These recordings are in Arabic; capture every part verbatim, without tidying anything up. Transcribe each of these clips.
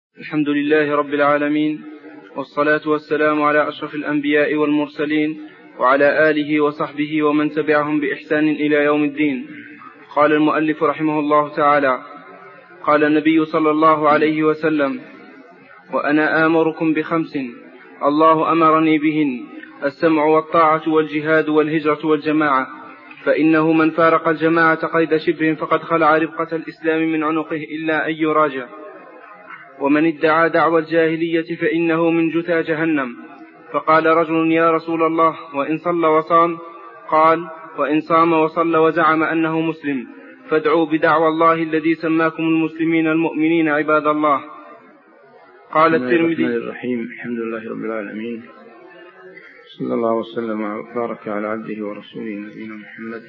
الحمد لله رب العالمين، والصلاة والسلام على أشرف الأنبياء والمرسلين وعلى آله وصحبه ومن تبعهم بإحسان إلى يوم الدين. قال المؤلف رحمه الله تعالى: قال النبي صلى الله عليه وسلم: وأنا آمركم بخمس الله أمرني بهن: السمع والطاعة والجهاد والهجرة والجماعة، فإنه من فارق الجماعة قيد شبر فقد خلع ربقة الإسلام من عنقه إلا أن يراجع، ومن ادعى دعوى الجاهلية فإنه من جثى جهنم. فقال رجل: يا رسول الله، وإن صلى وصام؟ قال: وإن صام وصلى وزعم أنه مسلم فادعوا بدعوى الله الذي سماكم المسلمين المؤمنين عباد الله. قال الترمذي: الرحمن الرحيم. الحمد لله رب العالمين، صلى الله وسلم وبارك على عبده ورسوله نبينا محمد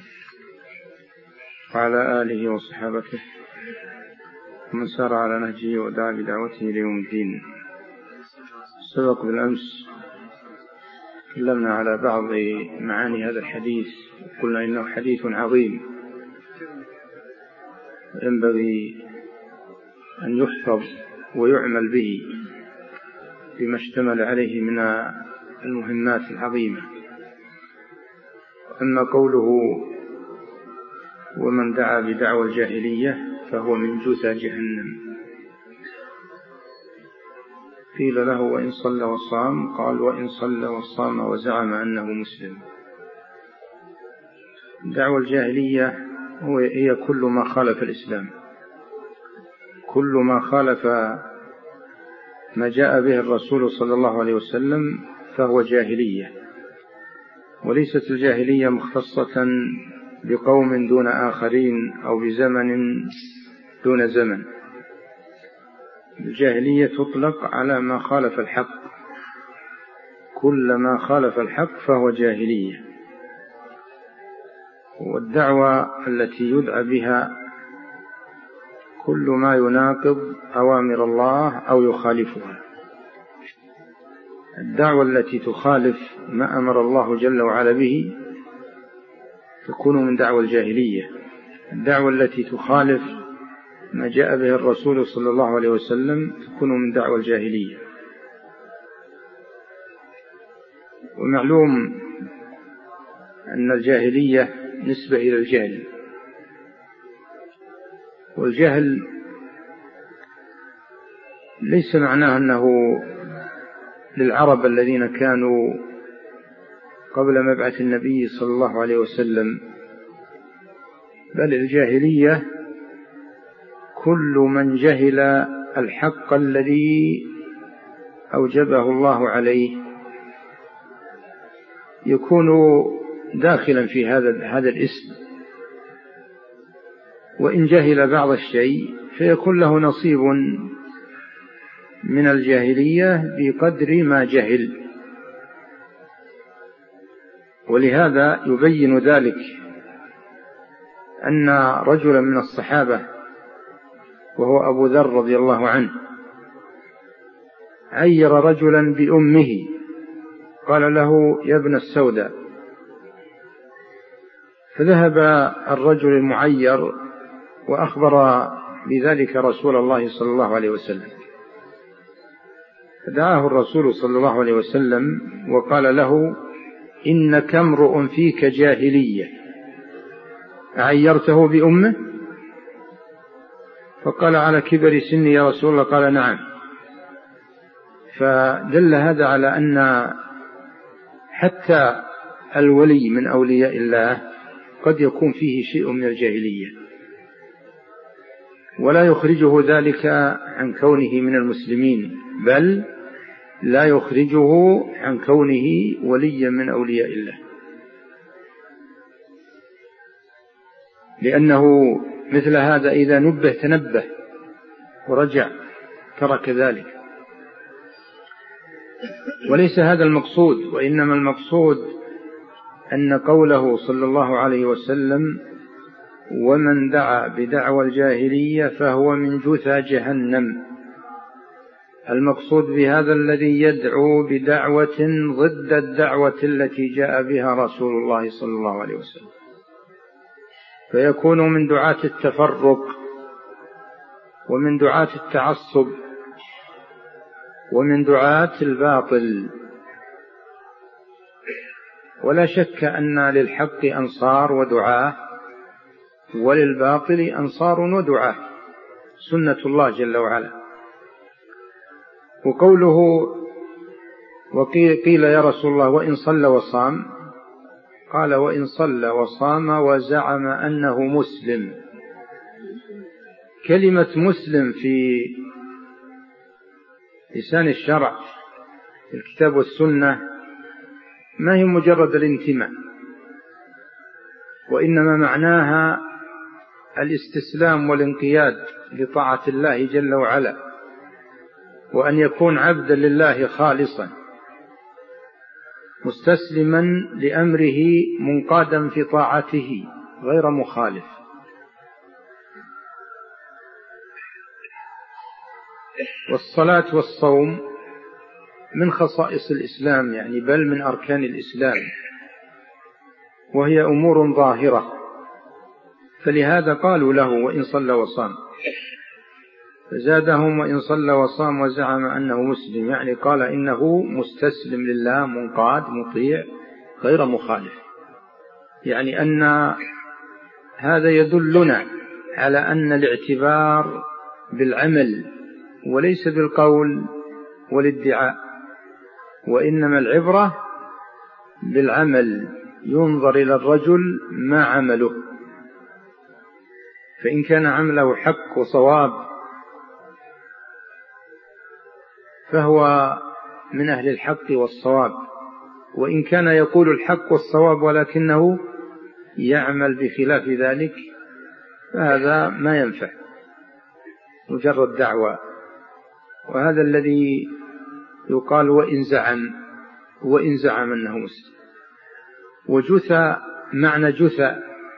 وعلى آله وصحابته ومن سار على نهجه ودعا بدعوته ليوم الدين. سبق بالأمس تكلمنا على بعض معاني هذا الحديث، قلنا إنه حديث عظيم ينبغي أن يحفظ ويعمل به بما اشتمل عليه من المهمات العظيمة. أما قوله: ومن دعا بدعوى الجاهلية فهو من جثى جهنم، قيل له: وإن صلى وصام؟ قال: وإن صلى وصام وزعم أنه مسلم. دعوى الجاهلية هي كل ما خالف الإسلام، كل ما خالف ما جاء به الرسول صلى الله عليه وسلم فهو جاهلية، وليست الجاهلية مختصة بقوم دون آخرين أو بزمن دون زمن. الجاهلية تطلق على ما خالف الحق، كل ما خالف الحق فهو جاهلية. والدعوة التي يدعى بها كل ما يناقض أوامر الله أو يخالفها. الدعوة التي تخالف ما أمر الله جل وعلا به تكون من دعوة الجاهلية. الدعوة التي تخالف ما جاء به الرسول صلى الله عليه وسلم تكون من دعوة الجاهلية. ومعلوم أن الجاهلية نسبة إلى الجهل، والجهل ليس معناه أنه للعرب الذين كانوا قبل مبعث النبي صلى الله عليه وسلم، بل الجاهلية كل من جهل الحق الذي أوجبه الله عليه يكون داخلا في هذا هذا الاسم، وإن جهل بعض الشيء فيكون له نصيب من الجاهلية بقدر ما جهل. ولهذا يبين ذلك أن رجلا من الصحابة وهو أبو ذر رضي الله عنه عير رجلا بأمه، قال له: يا ابن السوداء. فذهب الرجل المعير وأخبر بذلك رسول الله صلى الله عليه وسلم، فدعاه الرسول صلى الله عليه وسلم وقال له: إنك امرؤ فيك جاهلية، أعيرته بأمه؟ فقال: على كبر سني يا رسول الله. قال: نعم. فدل هذا على أن حتى الولي من أولياء الله قد يكون فيه شيء من الجاهلية، ولا يخرجه ذلك عن كونه من المسلمين، بل لا يخرجه عن كونه وليا من أولياء الله، لأنه مثل هذا إذا نبه تنبه ورجع ترك ذلك. وليس هذا المقصود، وإنما المقصود أن قوله صلى الله عليه وسلم: ومن دعا بدعوى الجاهلية فهو من جثى جهنم، المقصود بهذا الذي يدعو بدعوة ضد الدعوة التي جاء بها رسول الله صلى الله عليه وسلم، فيكون من دعاة التفرق ومن دعاة التعصب ومن دعاة الباطل. ولا شك أن للحق أنصار ودعاة، وللباطل أنصار ودعاة، سنة الله جل وعلا. وقوله وقيل يا رسول الله وإن صلى وصام، قال وإن صلى وصام وزعم أنه مسلم. كلمة مسلم في لسان الشرع في الكتاب والسنة ما هي مجرد الانتماء، وإنما معناها الاستسلام والانقياد لطاعة الله جل وعلا، وأن يكون عبدا لله خالصا مستسلما لأمره منقادا في طاعته غير مخالف. والصلاة والصوم من خصائص الإسلام، يعني بل من أركان الإسلام، وهي أمور ظاهرة، فلهذا قالوا له وإن صلى وصام، فزادهم وإن صلى وصام وزعم أنه مسلم، يعني قال إنه مستسلم لله منقاد مطيع غير مخالف. يعني أن هذا يدلنا على أن الاعتبار بالعمل وليس بالقول والادعاء، وإنما العبرة بالعمل، ينظر إلى الرجل ما عمله، فإن كان عمله حق وصواب فهو من أهل الحق والصواب، وإن كان يقول الحق والصواب ولكنه يعمل بخلاف ذلك فهذا ما ينفع، مجرد دعوة. وهذا الذي يقال وإن زعم وإن زعم أنه مسلم. وجثى معنى جثى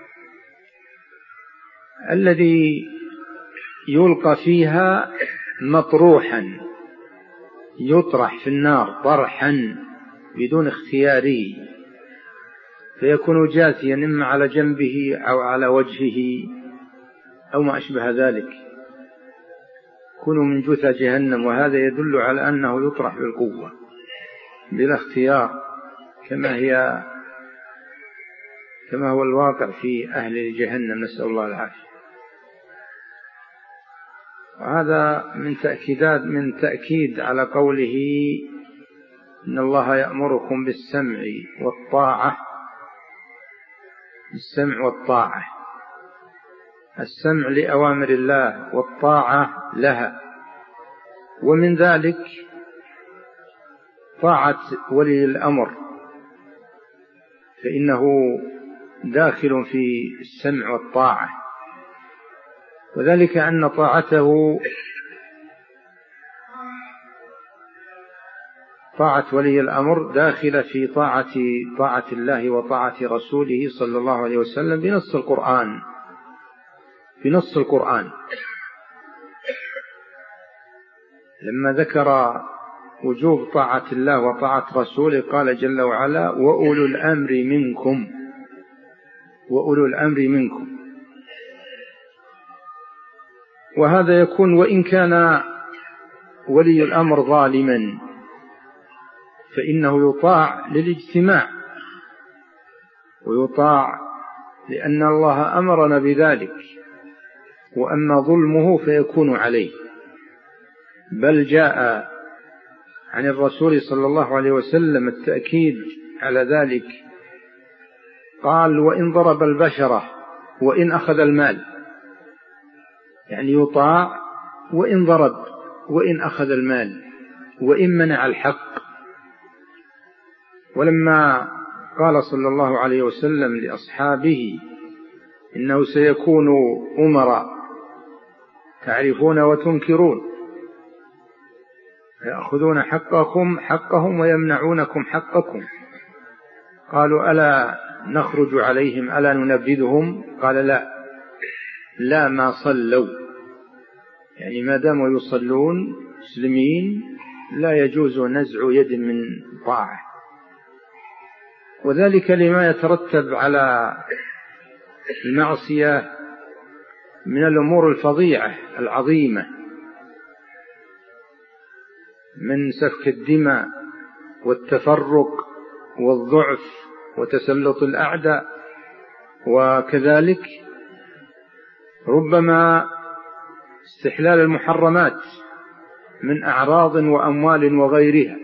الذي يلقى فيها مطروحا، يطرح في النار طرحا بدون اختياره، فيكون جاثيا إما على جنبه أو على وجهه أو ما أشبه ذلك، كونوا من جثى جهنم. وهذا يدل على أنه يطرح بالقوة بلا اختيار، كما هي كما هو الواقع في أهل جهنم، نسأل الله العافية. وهذا من تأكيدات من تأكيد على قوله إن الله يأمركم بالسمع والطاعة، السمع والطاعة، السمع لأوامر الله والطاعة لها. ومن ذلك طاعة ولي الأمر، فإنه داخل في السمع والطاعة، وذلك أن طاعته طاعة ولي الأمر داخلة في طاعة طاعة الله وطاعة رسوله صلى الله عليه وسلم بنص القرآن بنص القرآن لما ذكر وجوب طاعة الله وطاعة رسوله قال جل وعلا وأولو الأمر منكم وأولو الأمر منكم. وهذا يكون وإن كان ولي الأمر ظالما فإنه يطاع للاجتماع، ويطاع لأن الله أمرنا بذلك، وأما ظلمه فيكون عليه. بل جاء عن الرسول صلى الله عليه وسلم التأكيد على ذلك، قال وإن ضرب البشرة وإن أخذ المال، يعني يطاع وإن ضرب وإن أخذ المال وإن منع الحق. ولما قال صلى الله عليه وسلم لأصحابه إنه سيكون أمراء تعرفون وتنكرون، يأخذون حقكم حقهم ويمنعونكم حقكم، قالوا ألا نخرج عليهم ألا ننبذهم؟ قال لا لا ما صلوا، يعني ما داموا يصلون مسلمين لا يجوز نزع يد من طاعة. وذلك لما يترتب على المعصية من الأمور الفظيعة العظيمة، من سفك الدماء والتفرق والضعف وتسلط الأعداء، وكذلك ربما استحلال المحرمات من أعراض وأموال وغيرها.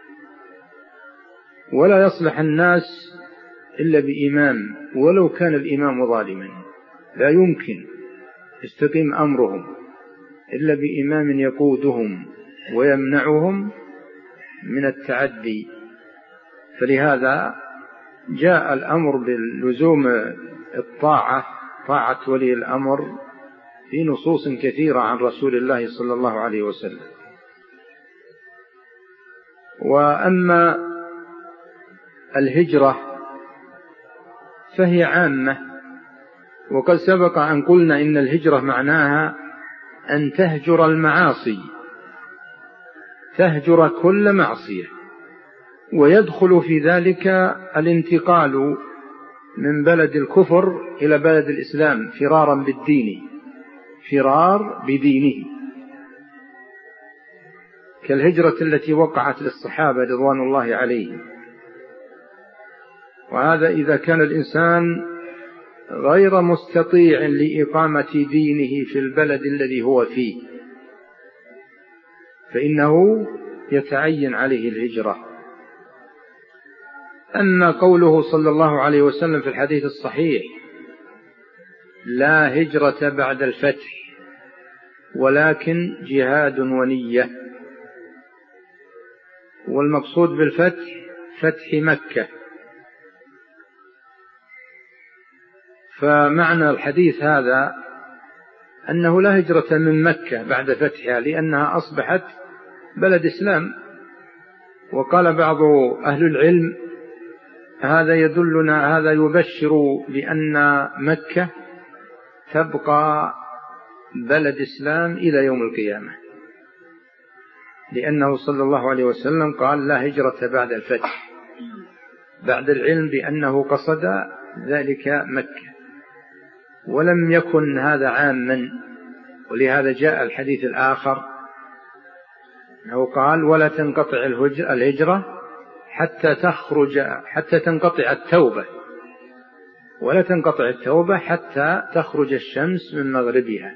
ولا يصلح الناس إلا بإمام، ولو كان الإمام ظالما، لا يمكن يستقيم أمرهم إلا بإمام يقودهم ويمنعهم من التعدي. فلهذا جاء الأمر بلزوم الطاعة، طاعة ولي الأمر، في نصوص كثيرة عن رسول الله صلى الله عليه وسلم. وأما الهجرة فهي عامة، وقد سبق أن قلنا إن الهجرة معناها أن تهجر المعاصي، تهجر كل معصية، ويدخل في ذلك الانتقال من بلد الكفر إلى بلد الإسلام فرارا بالدين، فرار بدينه، كالهجرة التي وقعت للصحابة رضوان الله عليهم. وهذا إذا كان الإنسان غير مستطيع لإقامة دينه في البلد الذي هو فيه، فإنه يتعين عليه الهجرة. أما قوله صلى الله عليه وسلم في الحديث الصحيح: لا هجرة بعد الفتح ولكن جهاد ونية، والمقصود بالفتح فتح مكة. فمعنى الحديث هذا أنه لا هجرة من مكة بعد فتحها، لأنها أصبحت بلد إسلام. وقال بعض أهل العلم: هذا يدلنا، هذا يبشر بأن مكة تبقى بلد إسلام إلى يوم القيامة، لأنه صلى الله عليه وسلم قال: لا هجرة بعد الفتح، بعد العلم بأنه قصد ذلك مكة، ولم يكن هذا عاما. ولهذا جاء الحديث الآخر أنه قال: ولا تنقطع الهجرة حتى تخرج، حتى تنقطع التوبة، ولا تنقطع التوبة حتى تخرج الشمس من مغربها.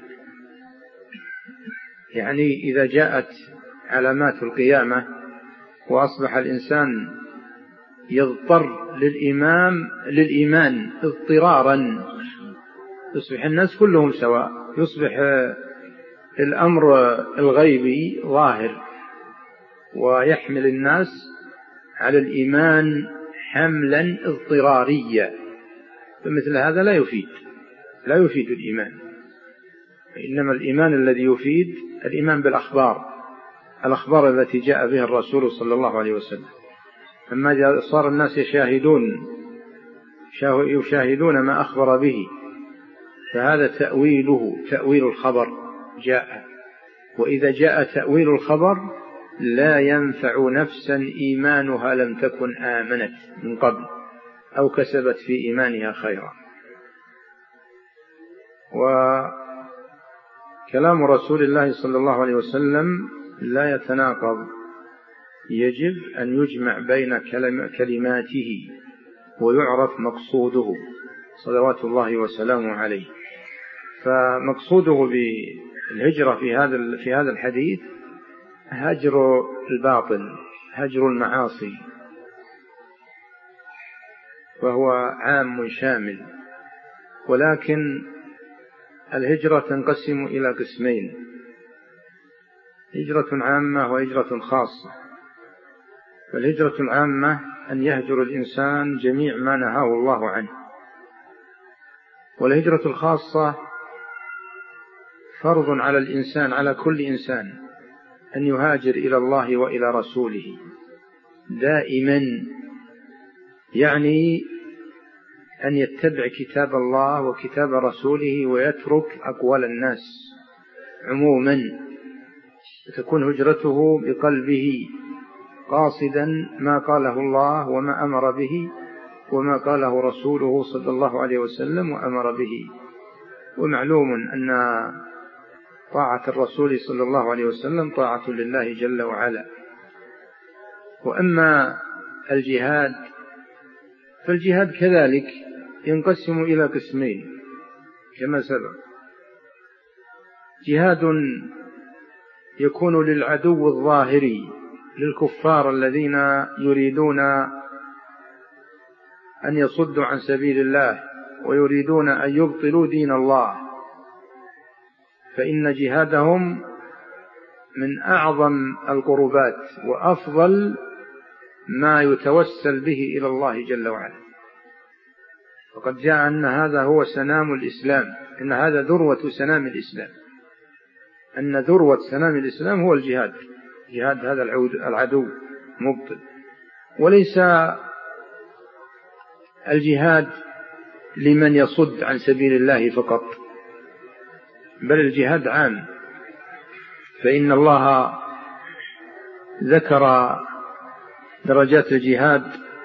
يعني إذا جاءت علامات القيامة وأصبح الإنسان يضطر للإمام للإيمان اضطرارا، يصبح الناس كلهم سواء، يصبح الأمر الغيبي ظاهر، ويحمل الناس على الإيمان حملا اضطراريا، فمثل هذا لا يفيد، لا يفيد الإيمان. إنما الإيمان الذي يفيد الإيمان بالأخبار، الأخبار التي جاء بها الرسول صلى الله عليه وسلم. أما صار الناس يشاهدون يشاهدون ما أخبر به، فهذا تأويله تأويل الخبر جاء. وإذا جاء تأويل الخبر لا ينفع نفسا إيمانها لم تكن آمنت من قبل أو كسبت في إيمانها خيرا. وكلام رسول الله صلى الله عليه وسلم لا يتناقض، يجب أن يجمع بين كلماته ويعرف مقصوده صلوات الله وسلامه عليه. فمقصوده بالهجرة في هذا في هذا الحديث هجر الباطل، هجر المعاصي، وهو عام شامل. ولكن الهجرة تنقسم إلى قسمين: هجرة عامة وهجرة خاصة. فالهجرة العامة أن يهجر الإنسان جميع ما نهاه الله عنه، والهجرة الخاصة فرض على الإنسان، على كل إنسان، أن يهاجر إلى الله وإلى رسوله دائما، يعني أن يتبع كتاب الله وكتاب رسوله ويترك أقوال الناس عموما، تكون هجرته بقلبه قاصدا ما قاله الله وما أمر به وما قاله رسوله صلى الله عليه وسلم وأمر به. ومعلوم أن طاعة الرسول صلى الله عليه وسلم طاعة لله جل وعلا، وأما الجهاد فالجهاد كذلك ينقسم إلى قسمين كما سبق: جهاد يكون للعدو الظاهري للكفار الذين يريدون أن يصدوا عن سبيل الله ويريدون أن يبطلوا دين الله، فإن جهادهم من أعظم القربات وأفضل ما يتوسل به إلى الله جل وعلا. وقد جاء أن هذا هو سنام الإسلام، إن هذا ذروة سنام الإسلام، أن ذروة سنام الإسلام هو الجهاد، جهاد هذا العدو مبطل. وليس الجهاد لمن يصد عن سبيل الله فقط، بل الجهاد عام، فإن الله ذكر درجات الجهاد.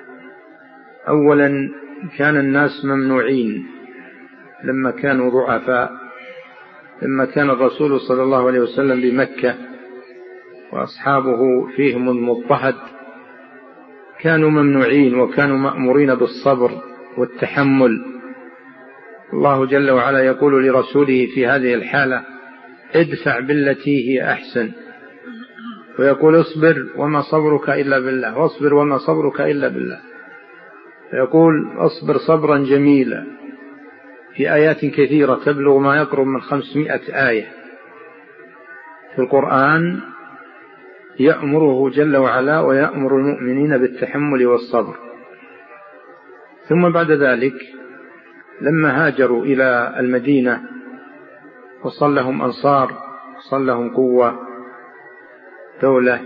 أولا كان الناس ممنوعين لما كانوا ضعفاء، لما كان الرسول صلى الله عليه وسلم بمكة وأصحابه فيهم المضطهد كانوا ممنوعين وكانوا مأمورين بالصبر والتحمل. الله جل وعلا يقول لرسوله في هذه الحالة: ادفع بالتي هي أحسن، ويقول: اصبر وما صبرك إلا بالله، واصبر وما صبرك إلا بالله. يقول: اصبر صبرا جميلا، في آيات كثيرة تبلغ ما يقرب من خمسمائة آية في القرآن يأمره جل وعلا ويأمر المؤمنين بالتحمل والصبر. ثم بعد ذلك لما هاجروا إلى المدينة وصل لهم أنصار، وصل لهم قوة دولة،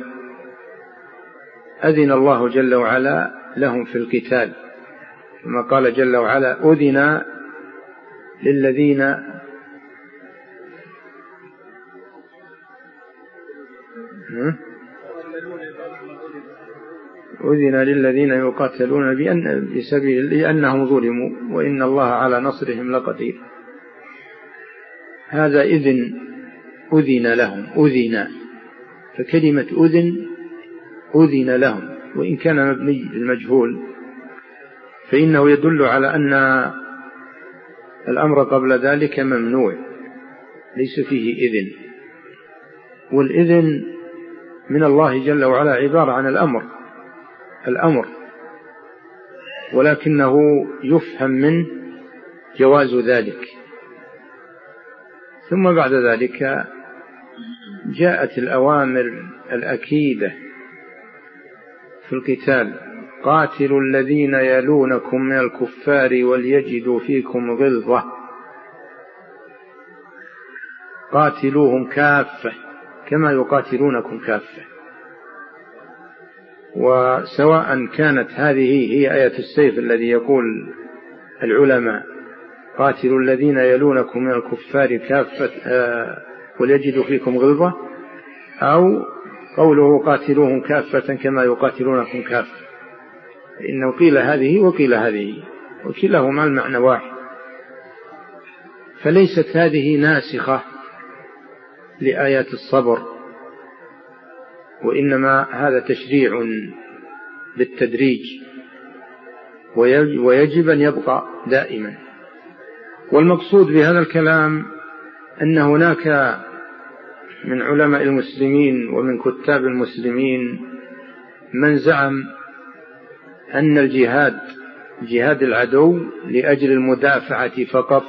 أذن الله جل وعلا لهم في القتال، كما قال جل وعلا: أذن للذين أذن للذين يقاتلون بأن بسبيل لأنهم ظلموا وإن الله على نصرهم لقدير. هذا إذن، أذن لهم، أذن، فكلمة أذن أذن لهم، وإن كان مبني المجهول فإنه يدل على أن الأمر قبل ذلك ممنوع، ليس فيه إذن. والإذن من الله جل وعلا عبارة عن الأمر، الأمر ولكنه يفهم منه جواز ذلك. ثم بعد ذلك جاءت الأوامر الأكيدة في القتال: قاتلوا الذين يلونكم من الكفار وليجدوا فيكم غلظة. قاتلوهم كافة كما يقاتلونكم كافة. وسواء كانت هذه هي آية السيف الذي يقول العلماء: قاتلوا الذين يلونكم من الكفار كافة وليجدوا فيكم غلظة، أو قوله: قاتلوهم كافة كما يقاتلونكم كافة، إنه قيل هذه وقيل هذه، وكلاهما المعنى واحد. فليست هذه ناسخة لآيات الصبر، وإنما هذا تشريع بالتدريج، ويجب أن يبقى دائما. والمقصود بهذا الكلام أن هناك من علماء المسلمين ومن كتاب المسلمين من زعم أن الجهاد جهاد العدو لأجل المدافعة فقط،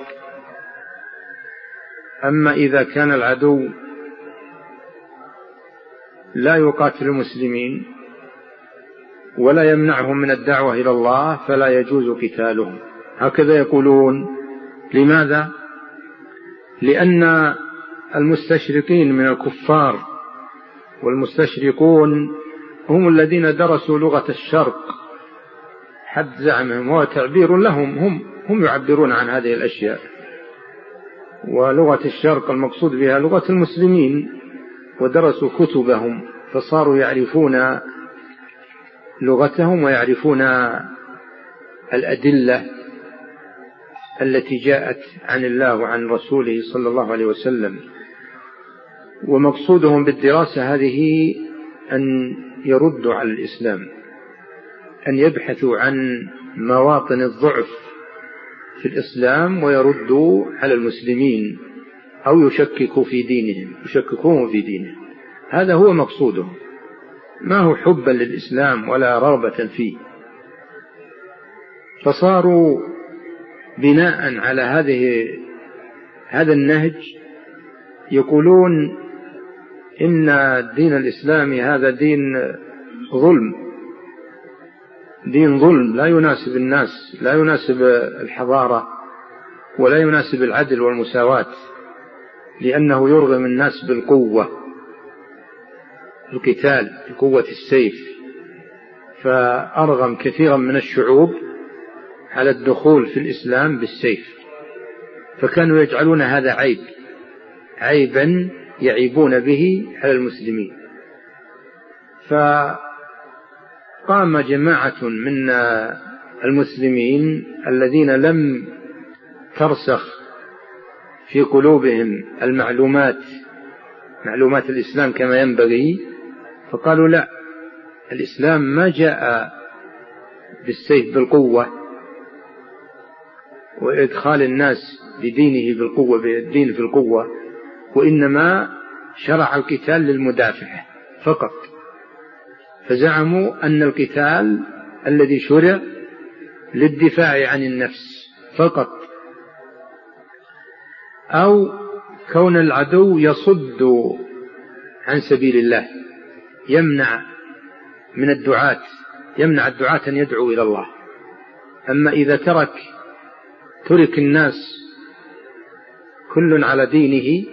أما إذا كان العدو لا يقاتل المسلمين ولا يمنعهم من الدعوة إلى الله فلا يجوز قتالهم. هكذا يقولون. لماذا؟ لأن المستشرقين من الكفار، والمستشرقون هم الذين درسوا لغة الشرق حد زعمهم، هو تعبير لهم، هم هم يعبرون عن هذه الأشياء. ولغة الشرق المقصود بها لغة المسلمين، ودرسوا كتبهم فصاروا يعرفون لغتهم ويعرفون الأدلة التي جاءت عن الله وعن رسوله صلى الله عليه وسلم. ومقصودهم بالدراسة هذه أن يردوا على الإسلام، أن يبحثوا عن مواطن الضعف في الإسلام ويردوا على المسلمين أو يشككوا في دينهم يشككوهم في دينهم. هذا هو مقصودهم، ما هو حبا للإسلام ولا رغبة فيه. فصاروا بناء على هذه هذا النهج يقولون إن الدين الإسلامي هذا دين ظلم، دين ظلم لا يناسب الناس، لا يناسب الحضارة ولا يناسب العدل والمساواة، لأنه يرغم الناس بالقوة، القتال بقوة السيف، فأرغم كثيرا من الشعوب على الدخول في الإسلام بالسيف، فكانوا يجعلون هذا عيب، عيبا يعيبون به على المسلمين. فقام جماعة من المسلمين الذين لم ترسخ في قلوبهم المعلومات معلومات الإسلام كما ينبغي، فقالوا لا، الإسلام ما جاء بالسيف بالقوة وإدخال الناس بدينه بالقوة بالدين في القوة، وإنما شرع القتال للمدافعة فقط. فزعموا أن القتال الذي شرع للدفاع عن النفس فقط، أو كون العدو يصد عن سبيل الله، يمنع من الدعاة يمنع الدعاة أن يدعوا إلى الله. أما إذا ترك ترك الناس كل على دينه،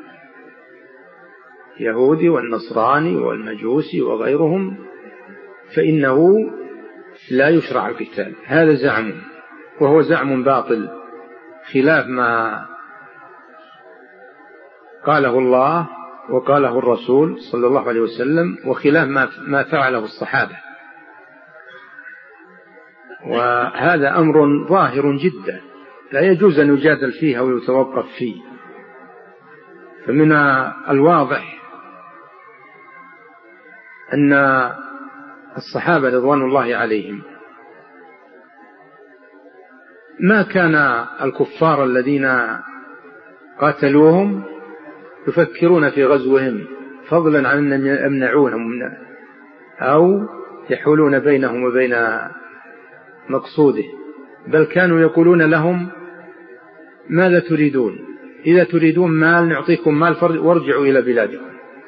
يهودي والنصراني والمجوسي وغيرهم، فإنه لا يشرع القتال. هذا زعم، وهو زعم باطل خلاف ما قاله الله وقاله الرسول صلى الله عليه وسلم، وخلاف ما فعله الصحابة. وهذا أمر ظاهر جدا لا يجوز أن يجادل فيه أو يتوقف فيه. فمن الواضح أن الصحابة رضوان الله عليهم ما كان الكفار الذين قاتلوهم يفكرون في غزوهم، فضلا عن أن يمنعونهم أو يحولون بينهم وبين مقصوده، بل كانوا يقولون لهم ماذا تريدون؟ إذا تريدون مال نعطيكم مال وارجعوا إلى بلادكم،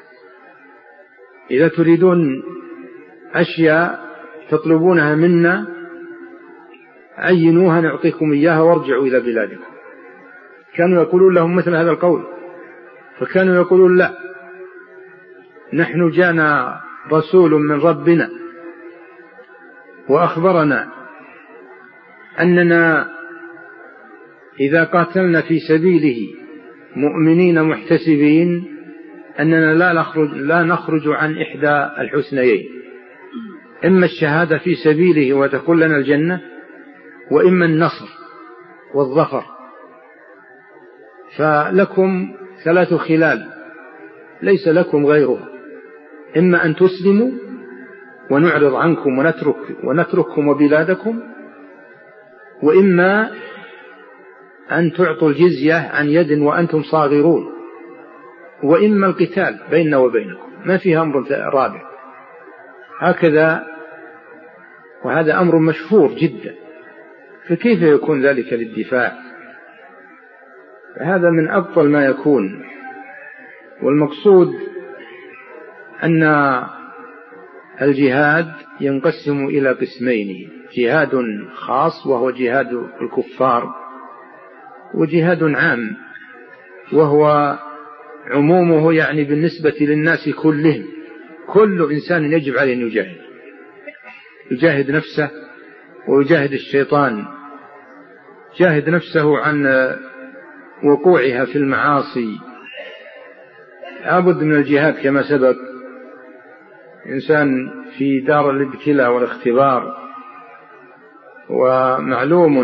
إذا تريدون أشياء تطلبونها منا عينوها نعطيكم إياها وارجعوا إلى بلادكم. كانوا يقولون لهم مثل هذا القول. فكانوا يقولون لا، نحن جاءنا رسول من ربنا وأخبرنا أننا إذا قاتلنا في سبيله مؤمنين محتسبين أننا لا نخرج, لا نخرج عن إحدى الحسنيين، إما الشهادة في سبيله وتكون لنا الجنة، وإما النصر والظفر. فلكم ثلاث خلال ليس لكم غيرها، إما أن تسلموا ونعرض عنكم ونترك ونترككم وبلادكم، وإما أن تعطوا الجزية عن يد وأنتم صاغرون، وإما القتال بيننا وبينكم، ما فيها أمر رابع. هكذا، وهذا أمر مشهور جدا، فكيف يكون ذلك للدفاع؟ هذا من أبطل ما يكون. والمقصود أن الجهاد ينقسم إلى قسمين: جهاد خاص وهو جهاد الكفار، وجهاد عام وهو عمومه يعني بالنسبة للناس كلهم، كل إنسان يجب عليه أن يجاهد يجاهد نفسه ويجاهد الشيطان، جاهد نفسه عن وقوعها في المعاصي. لابد من الجهاد كما سبق. إنسان في دار الابتلاء والاختبار، ومعلوم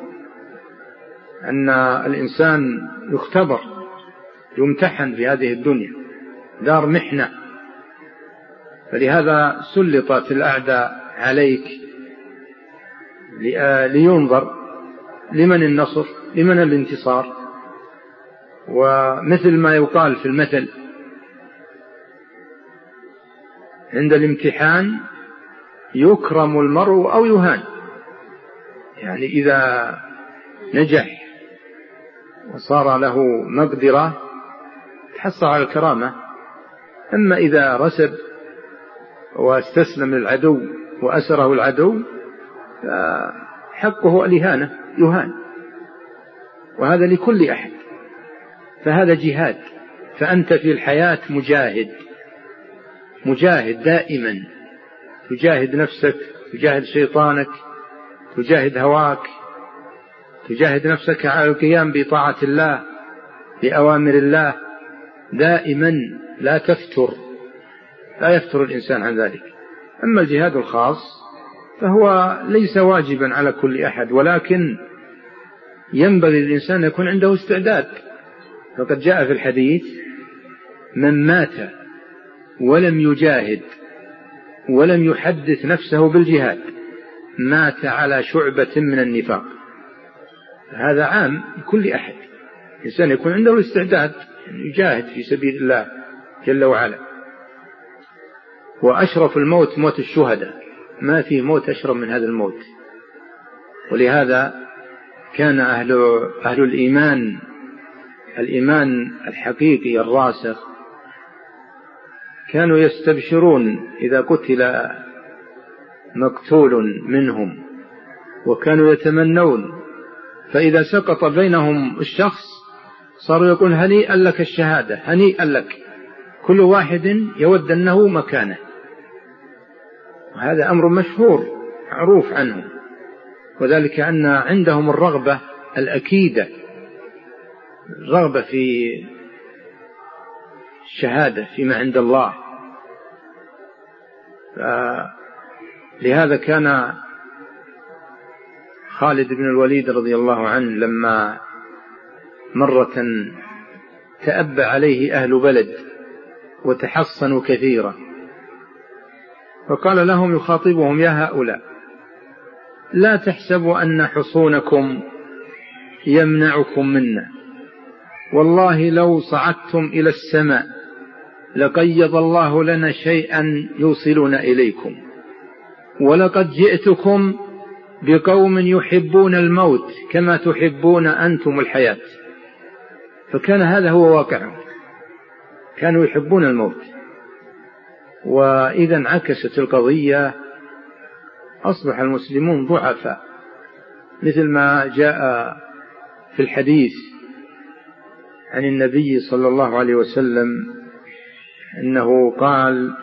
أن الإنسان يختبر يمتحن في هذه الدنيا، دار محنة، فلهذا سلطت الأعداء عليك لينظر لمن النصر لمن الانتصار. ومثل ما يقال في المثل عند الامتحان يكرم المرء أو يهان، يعني إذا نجح وصار له مقدرة تحصل على الكرامة، أما إذا رسب واستسلم للعدو وأسره العدو فحقه الإهانة يهان، وهذا لكل أحد. فهذا جهاد، فأنت في الحياة مجاهد مجاهد دائما، تجاهد نفسك، تجاهد شيطانك، تجاهد هواك، تجاهد نفسك على القيام بطاعة الله بأوامر الله دائما، لا تفتر، لا يفتر الإنسان عن ذلك. أما الجهاد الخاص فهو ليس واجبا على كل أحد، ولكن ينبغي للإنسان يكون عنده استعداد. فقد جاء في الحديث: من مات ولم يجاهد ولم يحدث نفسه بالجهاد مات على شعبة من النفاق. هذا عام لكل أحد، الإنسان يكون عنده الاستعداد يجاهد في سبيل الله جل وعلا. وأشرف الموت موت الشهداء، ما فيه موت أشرف من هذا الموت. ولهذا كان أهل, أهل الإيمان الإيمان الحقيقي الراسخ كانوا يستبشرون إذا قتل مقتول منهم، وكانوا يتمنون، فإذا سقط بينهم الشخص صاروا يقول: هنيئا لك الشهادة، هنيئا لك. كل واحد يود أنه مكانه، وهذا أمر مشهور معروف عنهم. وذلك أن عندهم الرغبة الأكيدة، الرغبة في الشهادة فيما عند الله. لهذا كان خالد بن الوليد رضي الله عنه لما مرة تأبى عليه أهل بلد وتحصنوا كثيرا، فقال لهم يخاطبهم: يا هؤلاء، لا تحسبوا أن حصونكم يمنعكم منا، والله لو صعدتم إلى السماء لقيض الله لنا شيئا يوصلنا إليكم، ولقد جئتكم بقوم يحبون الموت كما تحبون أنتم الحياة. فكان هذا هو واقعهم، كانوا يحبون الموت. وإذا انعكست القضية أصبح المسلمون ضعفاء، مثل ما جاء في الحديث عن النبي صلى الله عليه وسلم أنه قال: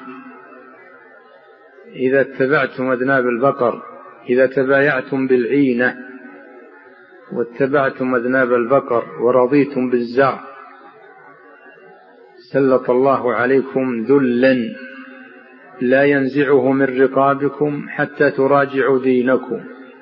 إذا اتبعتم أذناب البقر، إذا تبايعتم بالعينة واتبعتم أذناب البقر ورضيتم بالزرع سلط الله عليكم ذلا لا ينزعه من رقابكم حتى تراجعوا دينكم.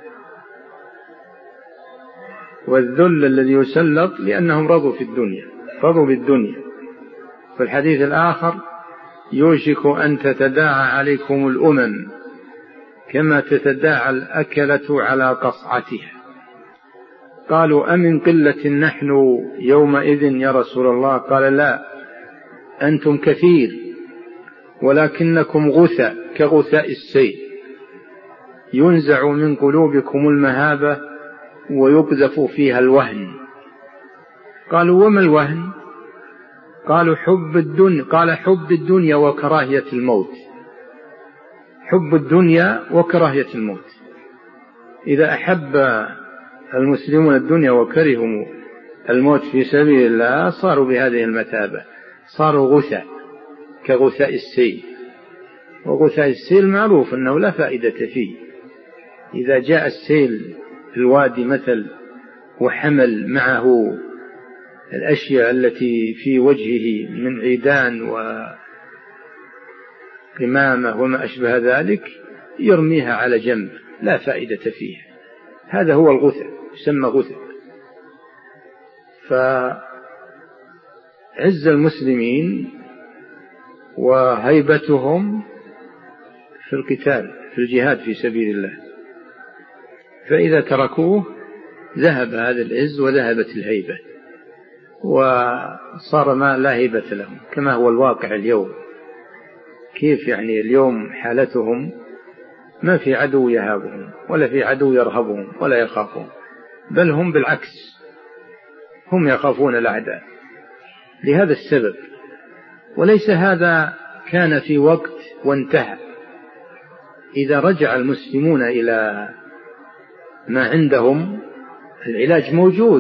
والذل الذي يسلط لأنهم رضوا في الدنيا، رضوا بالدنيا. في الحديث الآخر: يوشك أن تتداعى عليكم الأمم كما تتداعى الأكلة على قصعتها. قالوا: أمن قلة نحن يومئذ يا رسول الله؟ قال: لا، أنتم كثير ولكنكم غثى كغثاء السيل، ينزع من قلوبكم المهابة ويقذف فيها الوهن. قالوا: وما الوهن؟ قالوا: حب الدنيا. قال: حب الدنيا وكراهية الموت. حب الدنيا وكراهية الموت. إذا أحب المسلمون الدنيا وكرهوا الموت في سبيل الله صاروا بهذه المثابة، صاروا غثاء كغثاء السيل. وغثاء السيل معروف أنه لا فائدة فيه. إذا جاء السيل الوادي مثل وحمل معه الأشياء التي في وجهه من عيدان وقمامة وما أشبه ذلك يرميها على جنب، لا فائدة فيها. هذا هو الغثاء، يسمى غثاء. فعز المسلمين وهيبتهم في القتال في الجهاد في سبيل الله، فإذا تركوه ذهب هذا العز وذهبت الهيبة وصار ما لا هيبة لهم، كما هو الواقع اليوم. كيف يعني اليوم حالتهم ما في عدو يهابهم ولا في عدو يرهبهم ولا يخافون، بل هم بالعكس هم يخافون الأعداء لهذا السبب. وليس هذا كان في وقت وانتهى. إذا رجع المسلمون إلى ما عندهم العلاج موجود،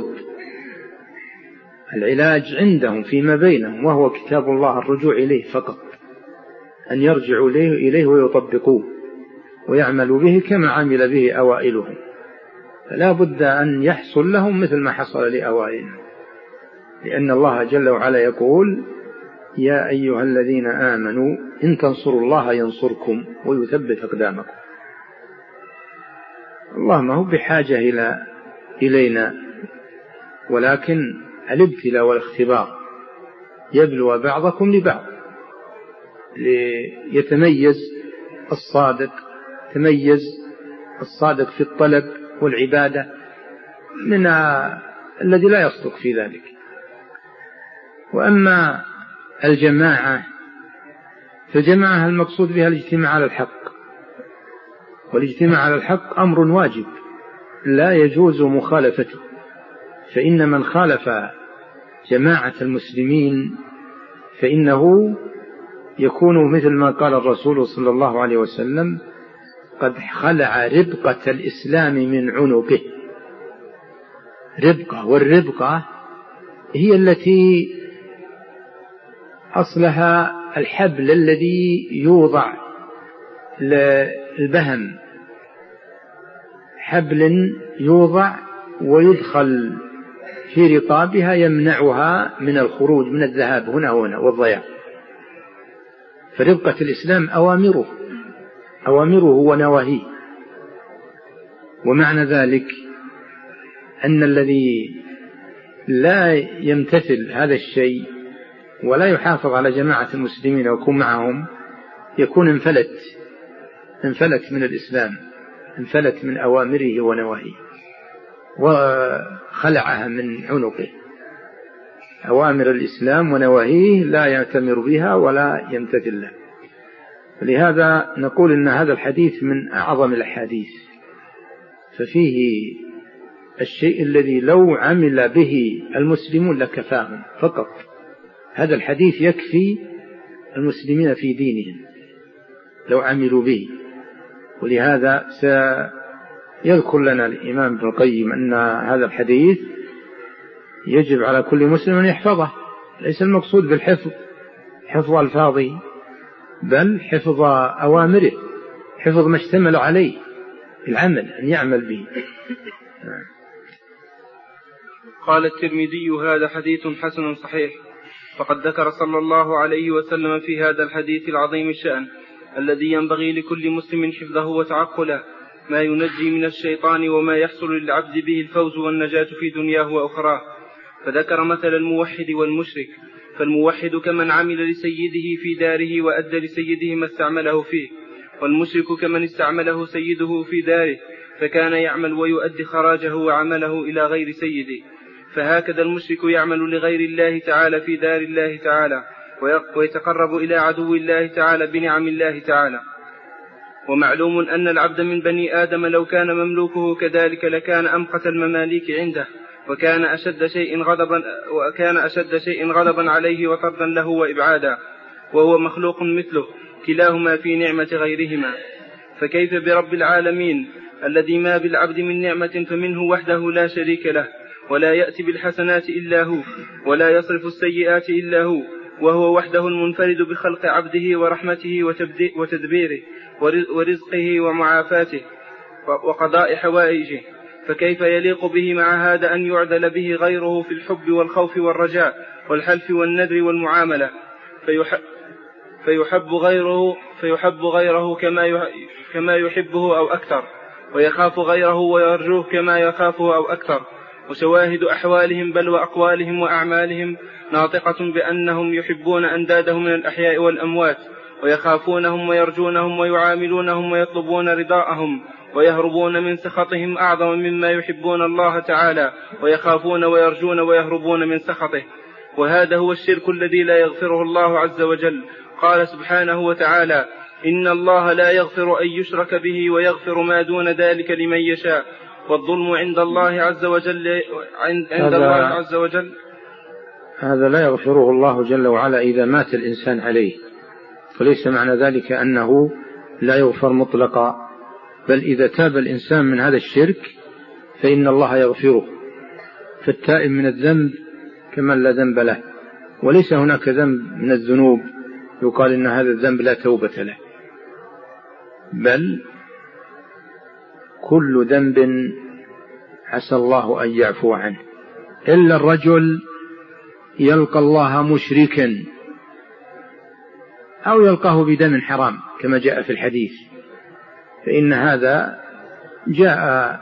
العلاج عندهم فيما بينهم، وهو كتاب الله، الرجوع إليه فقط، أن يرجعوا إليه ويطبقوه ويعملوا به كما عمل به أوائلهم. فلا بد أن يحصل لهم مثل ما حصل لأوائلهم، لأن الله جل وعلا يقول: يا أيها الذين آمنوا إن تنصروا الله ينصركم ويثبت أقدامكم. الله ما هو بحاجة إلى إلينا، ولكن الابتلاء والاختبار يبلو بعضكم لبعض ليتميز الصادق تميز الصادق في الطلب والعبادة من الذي لا يصدق في ذلك. وأما الجماعة فالجماعة المقصود بها الاجتماع على الحق، والاجتماع على الحق أمر واجب لا يجوز مخالفته، فإن من خالف جماعة المسلمين فإنه يكون مثل ما قال الرسول صلى الله عليه وسلم: قد خلع ربقة الإسلام من عنقه. ربقة، والربقة هي التي أصلها الحبل الذي يوضع للبهم، حبل يوضع ويدخل في رقابها يمنعها من الخروج من الذهاب هنا وهنا والضياع. فربقة الإسلام أوامره أوامره ونواهيه. ومعنى ذلك أن الذي لا يمتثل هذا الشيء ولا يحافظ على جماعة المسلمين ويكون معهم يكون انفلت انفلت من الإسلام، انفلت من أوامره ونواهيه وخلعها من عنقه. أوامر الإسلام ونواهيه لا يأتمر بها ولا يمتثل لها. لهذا نقول إن هذا الحديث من أعظم الأحاديث، ففيه الشيء الذي لو عمل به المسلمون لكفاهم فقط. هذا الحديث يكفي المسلمين في دينهم لو عملوا به. ولهذا سيذكر لنا الإمام ابن القيم أن هذا الحديث يجب على كل مسلم أن يحفظه. ليس المقصود بالحفظ حفظ ألفاظه، بل حفظ أوامره، حفظ ما اشتمل عليه العمل، أن يعمل به. قال الترمذي: هذا حديث حسن صحيح. فقد ذكر صلى الله عليه وسلم في هذا الحديث العظيم الشأن الذي ينبغي لكل مسلم حفظه وتعقله ما ينجي من الشيطان وما يحصل للعبد به الفوز والنجاة في دنياه وأخراه. فذكر مثل الموحد والمشرك، فالموحد كمن عمل لسيده في داره وأدى لسيده ما استعمله فيه، والمشرك كمن استعمله سيده في داره فكان يعمل ويؤدي خراجه وعمله إلى غير سيده. فهكذا المشرك يعمل لغير الله تعالى في دار الله تعالى ويتقرب إلى عدو الله تعالى بنعم الله تعالى. ومعلوم أن العبد من بني آدم لو كان مملوكه كذلك لكان أمقت المماليك عنده، وكان أشد شيء غضبا وكان أشد شيء غضبا عليه وطردا له وإبعادا، وهو مخلوق مثله، كلاهما في نعمة غيرهما. فكيف برب العالمين الذي ما بالعبد من نعمة فمنه وحده لا شريك له، ولا يأتي بالحسنات إلا هو، ولا يصرف السيئات إلا هو، وهو وحده المنفرد بخلق عبده ورحمته وتدبيره ورزقه ومعافاته وقضاء حوائجه. فكيف يليق به مع هذا أن يعدل به غيره في الحب والخوف والرجاء والحلف والنذر والمعاملة، فيحب, فيحب غيره فيحب غيره كما كما يحبه أو أكثر، ويخاف غيره ويرجوه كما يخافه أو أكثر. وشواهد أحوالهم بل وأقوالهم وأعمالهم ناطقة بأنهم يحبون أندادهم من الأحياء والأموات، ويخافونهم ويرجونهم ويعاملونهم ويطلبون رضاءهم ويهربون من سخطهم أعظم مما يحبون الله تعالى ويخافون ويرجون ويهربون من سخطه. وهذا هو الشرك الذي لا يغفره الله عز وجل. قال سبحانه وتعالى: إن الله لا يغفر أن يشرك به ويغفر ما دون ذلك لمن يشاء والظلم عند الله عز وجل عند, عند الله عز وجل هذا لا يغفره الله جل وعلا إذا مات الإنسان عليه، فليس معنى ذلك أنه لا يغفر مطلقا، بل إذا تاب الإنسان من هذا الشرك فإن الله يغفره. فالتائب من الذنب كمن لا ذنب له، وليس هناك ذنب من الذنوب يقال إن هذا الذنب لا توبة له، بل كل ذنب عسى الله أن يعفو عنه، إلا الرجل يلقى الله مشركا أو يلقاه بدم حرام كما جاء في الحديث، فإن هذا جاء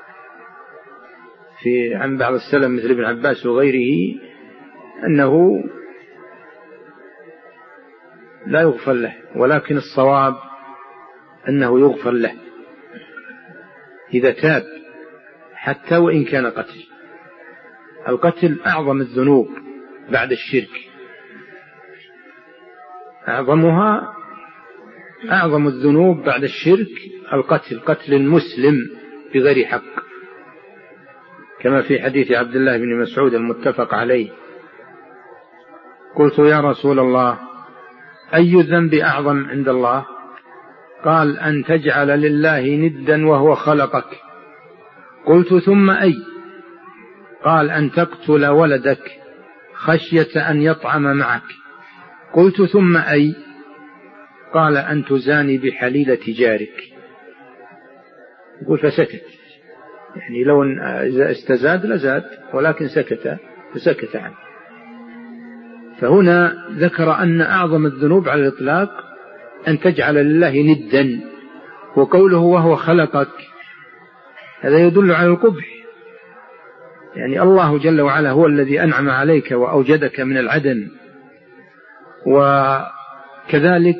في عن بعض السلف مثل ابن عباس وغيره أنه لا يغفر له، ولكن الصواب أنه يغفر له إذا تاب حتى وإن كان قتل. القتل أعظم الذنوب بعد الشرك، أعظمها أعظم الذنوب بعد الشرك القتل، قتل المسلم بغير حق، كما في حديث عبد الله بن مسعود المتفق عليه: قلت يا رسول الله أي الذنب أعظم عند الله؟ قال: أن تجعل لله ندا وهو خلقك. قلت ثم أي؟ قال: أن تقتل ولدك خشية أن يطعم معك. قلت ثم أي؟ قال: أن تزاني بحليلة جارك. يقول فسكت، يعني لو استزاد لزاد، ولكن سكت فسكت عنه. فهنا ذكر أن أعظم الذنوب على الإطلاق أن تجعل لله ندا، وقوله وهو خلقك هذا يدل على القبح، يعني الله جل وعلا هو الذي أنعم عليك وأوجدك من العدم، وكذلك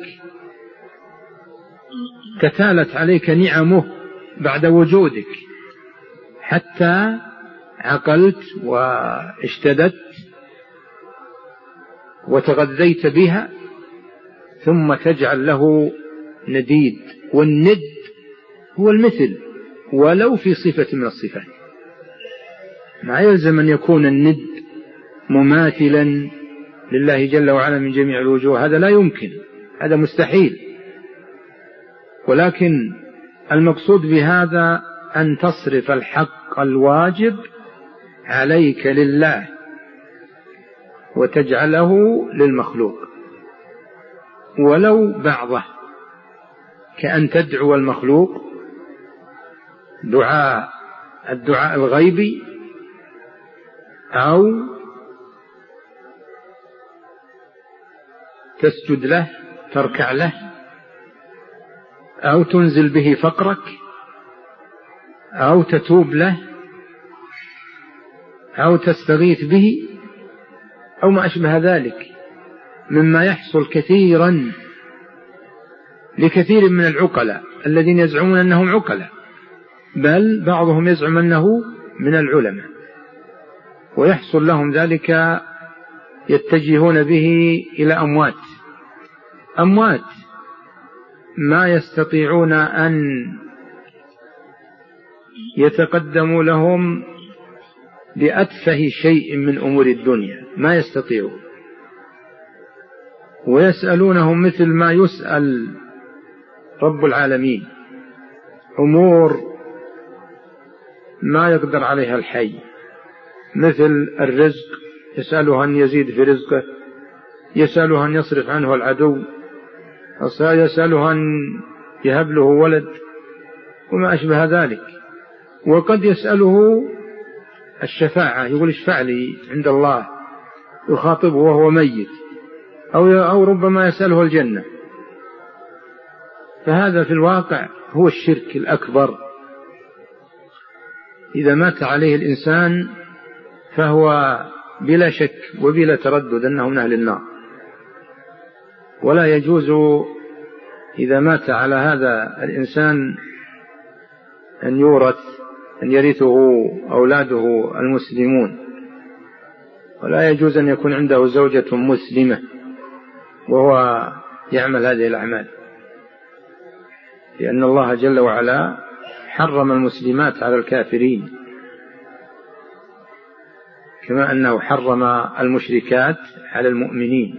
تتالت عليك نعمه بعد وجودك حتى عقلت واشتدت وتغذيت بها، ثم تجعل له نديد. والند هو المثل ولو في صفة من الصفات، ما يلزم أن يكون الند مماثلا لله جل وعلا من جميع الوجوه، هذا لا يمكن، هذا مستحيل. ولكن المقصود بهذا أن تصرف الحق الواجب عليك لله وتجعله للمخلوق ولو بعضه، كأن تدعو المخلوق دعاء الدعاء الغيبي، أو تسجد له تركع له، أو تنزل به فقرك، أو تتوب له، أو تستغيث به، أو ما أشبه ذلك مما يحصل كثيرا لكثير من العقلاء الذين يزعمون أنهم عقلاء، بل بعضهم يزعم أنه من العلماء، ويحصل لهم ذلك يتجهون به إلى أموات أموات ما يستطيعون أن يتقدموا لهم بأتفه شيء من أمور الدنيا، ما يستطيعون، ويسألونهم مثل ما يسأل رب العالمين، أمور ما يقدر عليها الحي، مثل الرزق يسأله أن يزيد في رزقه، يسأله أن يصرف عنه العدو، يسأله أن يهب له ولد وما أشبه ذلك. وقد يسأله الشفاعة، يقول اشفع لي عند الله، يخاطبه وهو ميت، أو أو ربما يسأله الجنة. فهذا في الواقع هو الشرك الأكبر، إذا مات عليه الإنسان فهو بلا شك وبلا تردد أنه من أهل النار. ولا يجوز إذا مات على هذا الإنسان أن يورث أن يرثه أولاده المسلمون، ولا يجوز أن يكون عنده زوجة مسلمة وهو يعمل هذه الأعمال، لأن الله جل وعلا حرم المسلمات على الكافرين، كما أنه حرم المشركات على المؤمنين.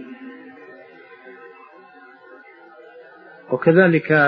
وكذلك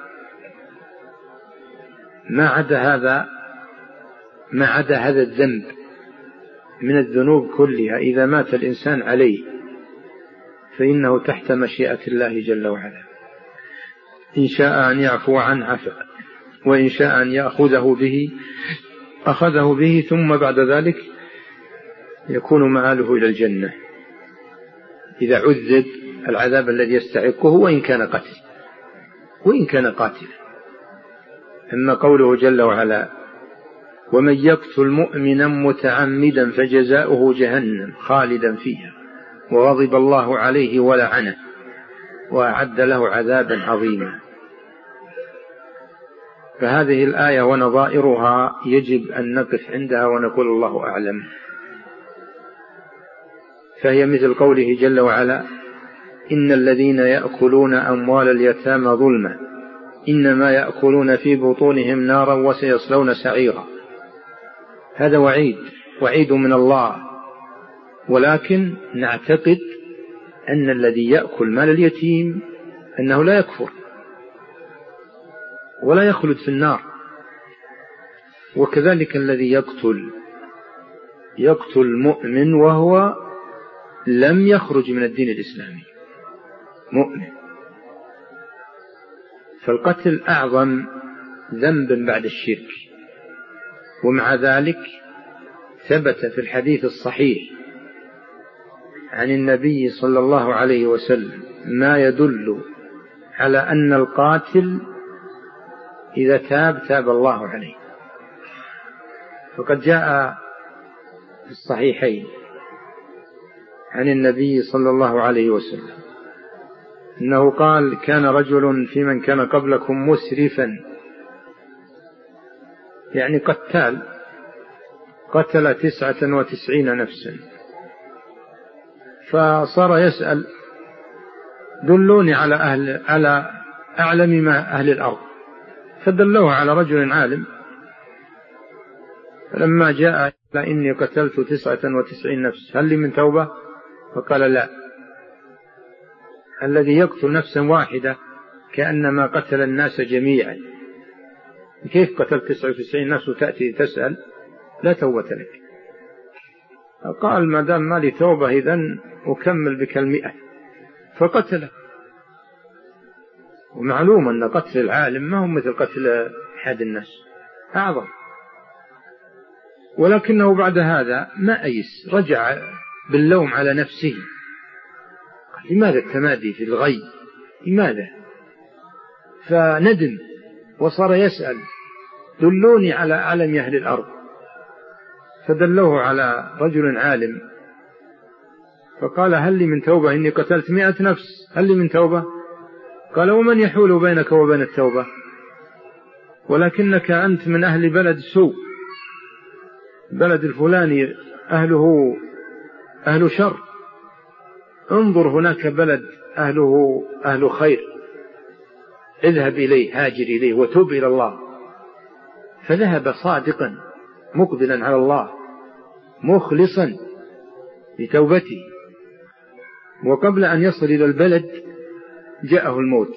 ما عدا هذا ما عدا هذا الذنب من الذنوب كلها إذا مات الإنسان عليه فإنه تحت مشيئة الله جل وعلا، إن شاء أن يعفو عنه عفا، وإن شاء أن يأخذه به أخذه به، ثم بعد ذلك يكون مآله إلى الجنة إذا عذب العذاب الذي يستحقه وإن كان قتل وإن كان قاتل. أما قوله جل وعلا ومن يقتل مؤمنا متعمدا فجزاؤه جهنم خالدا فيها وغضب الله عليه ولعنه وأعد له عذابا عظيما. فهذه الآية ونظائرها يجب أن نقف عندها ونقول الله أعلم. فهي مثل قوله جل وعلا إن الذين يأكلون أموال اليتامى ظلما إنما يأكلون في بطونهم نارا وسيصلون سعيرا. هذا وعيد وعيد من الله، ولكن نعتقد أن الذي يأكل مال اليتيم أنه لا يكفر ولا يخلد في النار، وكذلك الذي يقتل يقتل مؤمن وهو لم يخرج من الدين الإسلامي مؤمن. فالقتل أعظم ذنب بعد الشرك، ومع ذلك ثبت في الحديث الصحيح عن النبي صلى الله عليه وسلم ما يدل على أن القاتل إذا تاب تاب الله عليه. فقد جاء في الصحيحين عن النبي صلى الله عليه وسلم إنه قال كان رجل في من كان قبلكم مسرفا، يعني قتال، قتل تسعة وتسعين نفسا، فصار يسأل دلوني على أهل على أعلم ما أهل الأرض، فدلوه على رجل عالم. فلما جاء قال إني قتلت تسعة وتسعين نفس هل لي من توبة؟ فقال لا، الذي يقتل نفسا واحدة كأنما قتل الناس جميعا، كيف قتلت تسعة وتسعين نفس وتأتي تسأل؟ لا توبة لك. قال ما دام ما لي توبة إذن أكمل بك المئة، فقتله. ومعلوم أن قتل العالم ما هو مثل قتل أحد الناس، أعظم. ولكنه بعد هذا ما أيس، رجع باللوم على نفسه، قال لماذا التمادي في الغي، لماذا؟ فندم وصار يسأل دلوني على أعلم أهل الأرض، فدلوه على رجل عالم، فقال هل لي من توبة؟ إني قتلت مئة نفس، هل لي من توبة؟ قال ومن يحول بينك وبين التوبة؟ ولكنك أنت من أهل بلد سوء، بلد الفلاني أهله أهل شر، انظر هناك بلد أهله أهل خير، اذهب إليه، هاجر إليه وتوب إلى الله. فذهب صادقا مقبلا على الله مخلصا لتوبته، وقبل أن يصل إلى البلد جاءه الموت،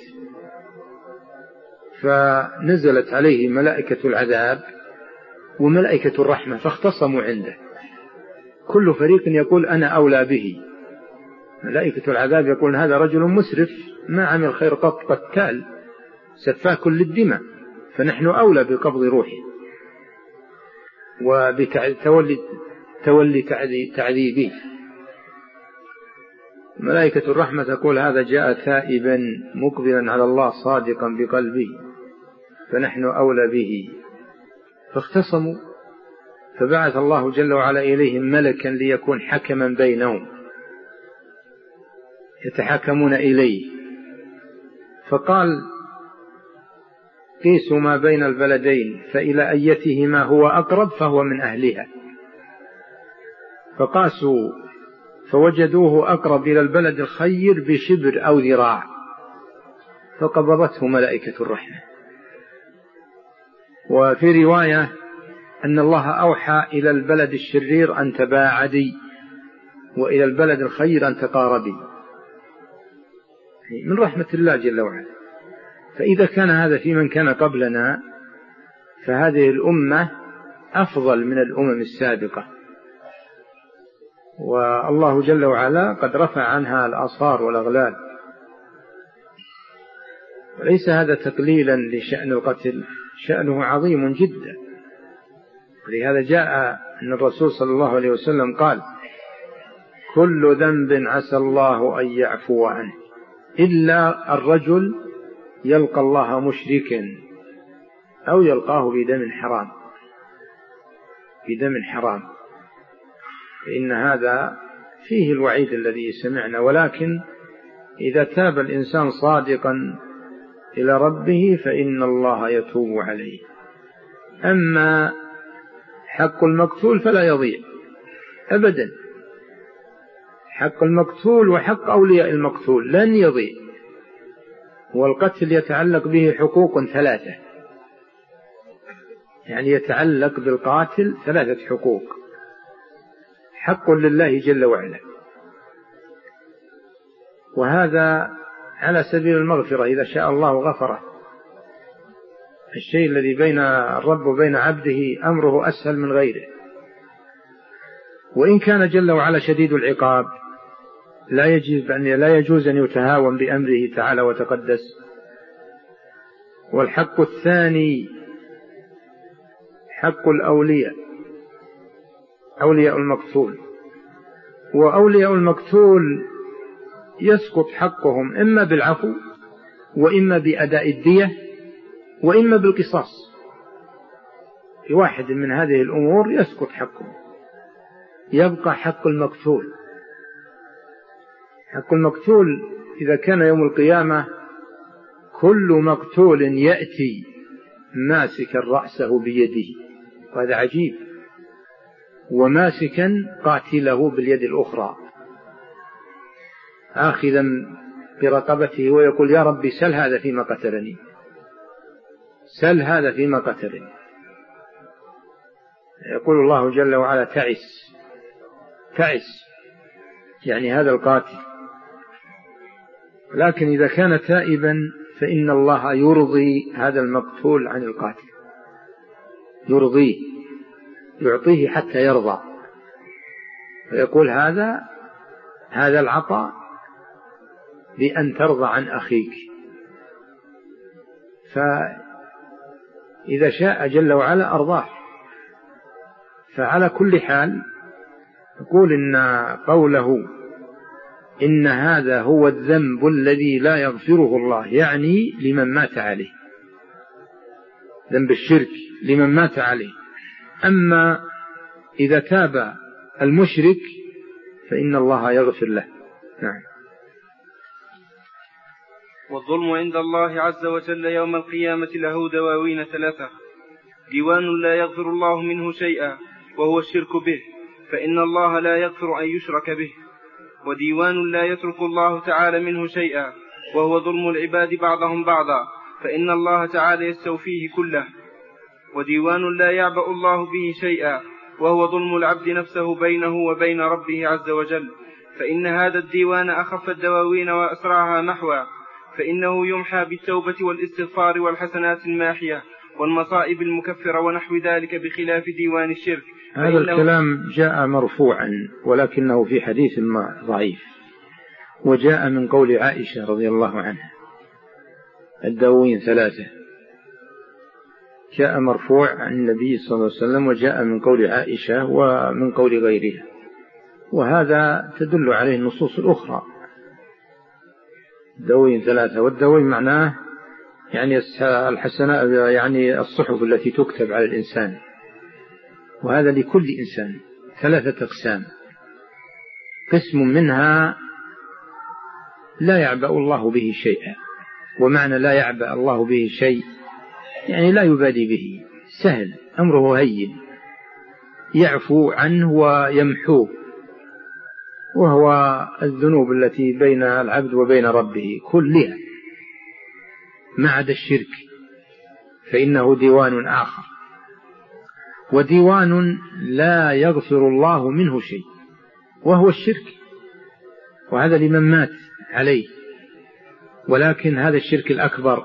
فنزلت عليه ملائكة العذاب وملائكة الرحمة فاختصموا عنده، كل فريق يقول أنا أولى به. ملائكة العذاب يقول هذا رجل مسرف ما عمل خير قط، قتال سفاك للدماء، فنحن أولى بقبض روحه وبتولي تولي تعذيبه. ملائكة الرحمة تقول هذا جاء تائبا مقبلا على الله صادقا بقلبه، فنحن أولى به. فاختصموا، فبعث الله جل وعلا إليهم ملكا ليكون حكما بينهم، يتحاكمون إليه فقال قيسوا ما بين البلدين فإلى أيتهما هو أقرب فهو من أهلها، فقاسوا فوجدوه أقرب إلى البلد الخير بشبر أو ذراع، فقبضته ملائكة الرحمة. وفي رواية أن الله أوحى إلى البلد الشرير أن تباعدي، وإلى البلد الخير أن تقاربي، من رحمة الله جل وعلا. فإذا كان هذا في من كان قبلنا، فهذه الأمة أفضل من الأمم السابقة، والله جل وعلا قد رفع عنها الآصار والأغلال. وليس هذا تقليلا لشأن القتل، شأنه عظيم جدا. ولهذا جاء أن الرسول صلى الله عليه وسلم قال: كل ذنب عسى الله أن يعفو عنه إلا الرجل يلقى الله مشركا أو يلقاه بدم حرام، بدم حرام، فإن هذا فيه الوعيد الذي سمعنا. ولكن إذا تاب الإنسان صادقا إلى ربه فإن الله يتوب عليه. أما حق المقتول فلا يضيع أبدا، حق المقتول وحق أولياء المقتول لن يضيع. والقتل يتعلق به حقوق ثلاثة، يعني يتعلق بالقاتل ثلاثة حقوق: حق لله جل وعلا، وهذا على سبيل المغفرة، إذا شاء الله غفره. الشيء الذي بين الرب وبين عبده أمره أسهل من غيره. وإن كان جل وعلا شديد العقاب لا يجوز أن لا يجوز أن يتهاون بأمره تعالى وتقدس. والحق الثاني حق الأولياء، أولياء المقتول. وأولياء المقتول يسقط حقهم إما بالعفو، وإما بأداء الدية، وإما بالقصاص. في واحد من هذه الأمور يسقط حقه، يبقى حق المقتول. حق المقتول إذا كان يوم القيامة كل مقتول يأتي ماسكا رأسه بيده، وهذا عجيب، وماسكا قاتله باليد الأخرى آخذا برقبته ويقول: يا ربي سل هذا فيما قتلني، سل هذا فيما قتلني. يقول الله جل وعلا: تعس تعس، يعني هذا القاتل. لكن إذا كان تائبا فإن الله يرضي هذا المقتول عن القاتل، يرضيه، يعطيه حتى يرضى، فيقول: هذا هذا العطاء بأن ترضى عن أخيك. فإذا شاء جل وعلا أرضاه. فعلى كل حال يقول إن قوله إن هذا هو الذنب الذي لا يغفره الله، يعني لمن مات عليه، ذنب الشرك لمن مات عليه. أما إذا تاب المشرك فإن الله يغفر له. نعم. والظلم عند الله عز وجل يوم القيامة له دواوين ثلاثة: ديوان لا يغفر الله منه شيئا وهو الشرك به، فإن الله لا يغفر أن يشرك به. وديوان لا يترك الله تعالى منه شيئا وهو ظلم العباد بعضهم بعضا، فإن الله تعالى يستوفيه كله. وديوان لا يعبأ الله به شيئا وهو ظلم العبد نفسه بينه وبين ربه عز وجل، فإن هذا الديوان أخف الدواوين وأسرعها محوا، فإنه يمحى بالتوبة والاستغفار والحسنات الماحية والمصائب المكفرة ونحو ذلك، بخلاف ديوان الشرك. هذا الكلام جاء مرفوعا ولكنه في حديث ما ضعيف، وجاء من قول عائشة رضي الله عنها: الدواوين ثلاثة. جاء مرفوع عن النبي صلى الله عليه وسلم، وجاء من قول عائشة ومن قول غيرها، وهذا تدل عليه النصوص الأخرى. الدواوين ثلاثة، والدواوين معناه يعني الحسنات، يعني الصحف التي تكتب على الإنسان، وهذا لكل إنسان ثلاثة أقسام: قسم منها لا يعبأ الله به شيئا ومعنى لا يعبأ الله به شيء يعني لا يبالي به، سهل أمره هين، يعفو عنه ويمحوه، وهو الذنوب التي بين العبد وبين ربه كلها ما عدا الشرك فإنه ديوان آخر، وديوان لا يغفر الله منه شيء وهو الشرك، وهذا لمن مات عليه، ولكن هذا الشرك الأكبر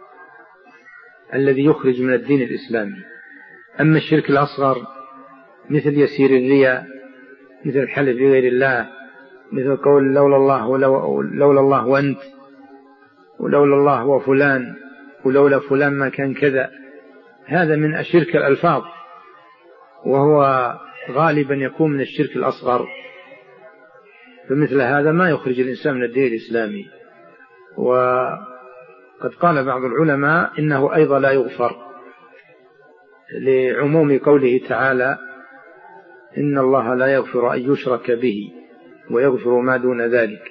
الذي يخرج من الدين الإسلامي. أما الشرك الأصغر مثل يسير الرياء، مثل الحلف بغير الله، مثل قول لولا الله ولولا الله وأنت، ولولا الله وفلان، ولولا فلان ما كان كذا، هذا من الشرك الألفاظ، وهو غالبا يكون من الشرك الأصغر، فمثل هذا ما يخرج الإنسان من الدين الإسلامي. وقد قال بعض العلماء إنه أيضا لا يغفر لعموم قوله تعالى إن الله لا يغفر أن يشرك به ويغفر ما دون ذلك،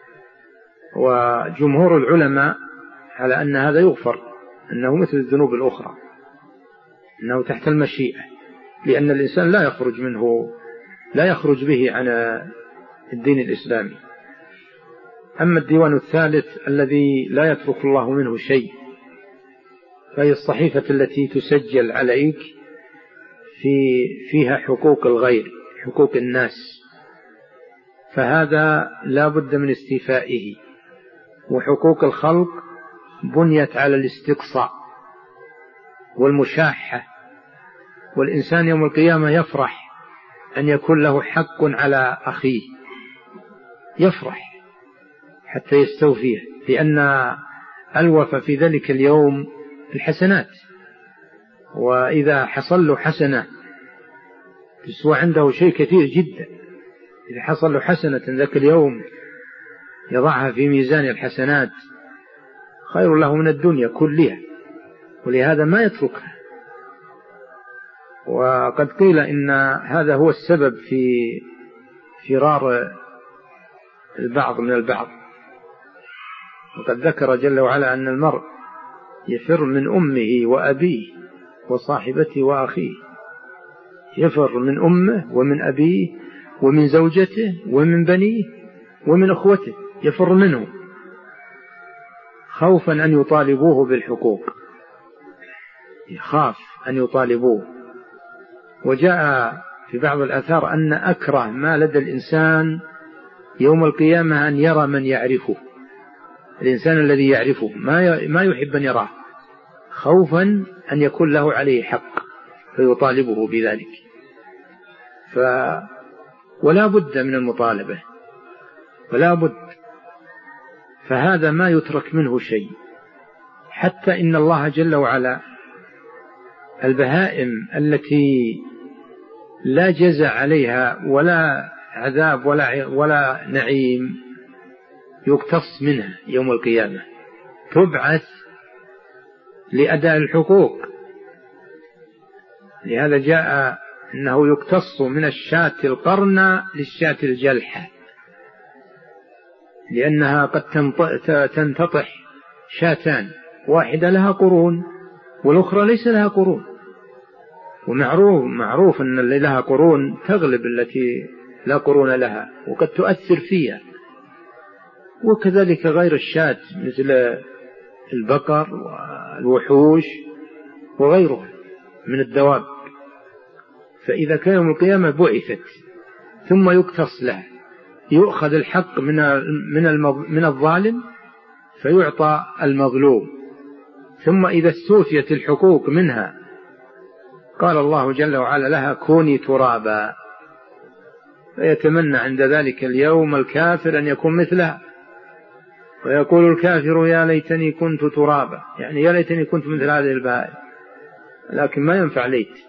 وجمهور العلماء على أن هذا يغفر، أنه مثل الذنوب الأخرى، أنه تحت المشيئة، لأن الإنسان لا يخرج منه لا يخرج به عن الدين الإسلامي. أما الديوان الثالث الذي لا يترك الله منه شيء، فهي الصحيفة التي تسجل عليك في فيها حقوق الغير، حقوق الناس، فهذا لا بد من استيفائه. وحقوق الخلق بنيت على الاستقصاء والمشاحة، والإنسان يوم القيامة يفرح أن يكون له حق على أخيه، يفرح حتى يستوفيه، لأن الوفى في ذلك اليوم الحسنات، وإذا حصل له حسنة تسوى عنده شيء كثير جدا، إذا حصل له حسنة ذاك اليوم يضعها في ميزان الحسنات خير له من الدنيا كلها، ولهذا ما يتركها. وقد قيل إن هذا هو السبب في فرار البعض من البعض، وقد ذكر جل وعلا أن المرء يفر من أمه وأبيه وصاحبته وأخيه، يفر من أمه ومن أبيه ومن زوجته ومن بنيه ومن أخوته، يفر منه خوفا أن يطالبوه بالحقوق، يخاف أن يطالبوه. وجاء في بعض الآثار أن أكره ما لدى الإنسان يوم القيامة أن يرى من يعرفه، الإنسان الذي يعرفه ما يحب أن يراه، خوفا أن يكون له عليه حق فيطالبه بذلك. ف ولا بد من المطالبة، ولا بد، فهذا ما يترك منه شيء. حتى إن الله جل وعلا البهائم التي لا جزاء عليها ولا عذاب ولا, ولا نعيم يقتص منها يوم القيامة، تبعث لأداء الحقوق. لهذا جاء أنه يقتص من الشاة القرنة للشاة الجلحة، لأنها قد تنتطح شاتان، واحدة لها قرون والأخرى ليس لها قرون، ومعروف معروف أن اللي لها قرون تغلب التي لا قرون لها وقد تؤثر فيها. وكذلك غير الشاة مثل البقر والوحوش وغيرها من الدواب. فإذا كان يوم القيامة بعثت ثم يقتص لها، يؤخذ الحق من من الظالم فيعطى المظلوم، ثم إذا استوفيت الحقوق منها قال الله جل وعلا لها كوني ترابا، فيتمنى عند ذلك اليوم الكافر أن يكون مثلها، ويقول الكافر يا ليتني كنت ترابا، يعني يا ليتني كنت مثل هذه البهائم، لكن ما ينفع ليت.